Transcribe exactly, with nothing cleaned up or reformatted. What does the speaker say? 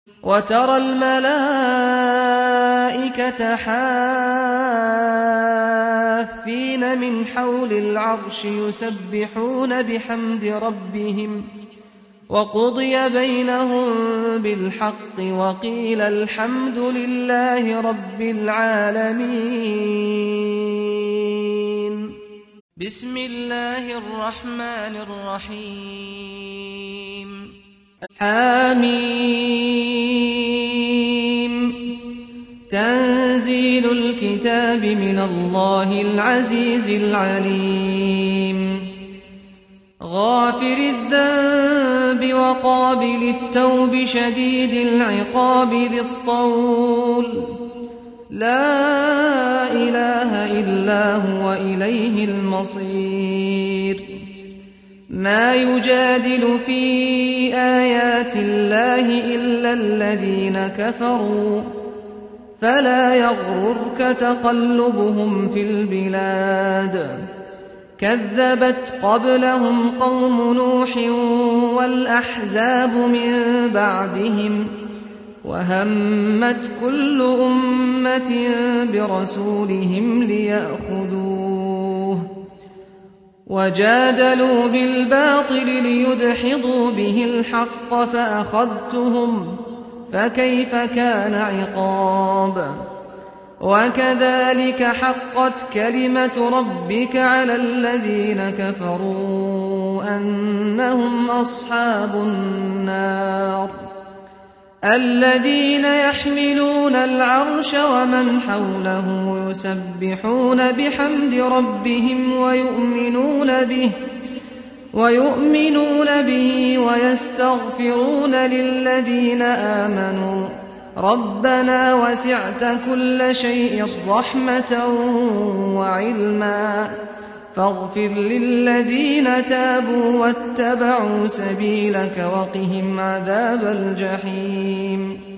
وترى الملائكة حافين من حول العرش يسبحون بحمد ربهم وقضي بينهم بالحق وقيل الحمد لله رب العالمين. بسم الله الرحمن الرحيم. حميم. تنزيل الكتاب من الله العزيز العليم. غافر الذنب وقابل التوب شديد العقاب ذي الطول لا إله إلا هو إليه المصير. ما يجادل في آيات الله إلا الذين كفروا فلا يغررك تقلبهم في البلاد. كذبت قبلهم قوم نوح والأحزاب من بعدهم وهمت كل أمة برسولهم ليأخذوه وجادلوا بالباطل ليدحضوا به الحق فأخذتهم فكيف كان عقاب. وكذلك حقت كلمة ربك على الذين كفروا أنهم أصحاب النار. الذين يحملون العرش ومن حوله يسبحون بحمد ربهم ويؤمنون به ويؤمنون به ويستغفرون للذين آمنوا ربنا وسعت كل شيء رحمة وعلما فاغفر للذين تابوا واتبعوا سبيلك وقهم عذاب الجحيم.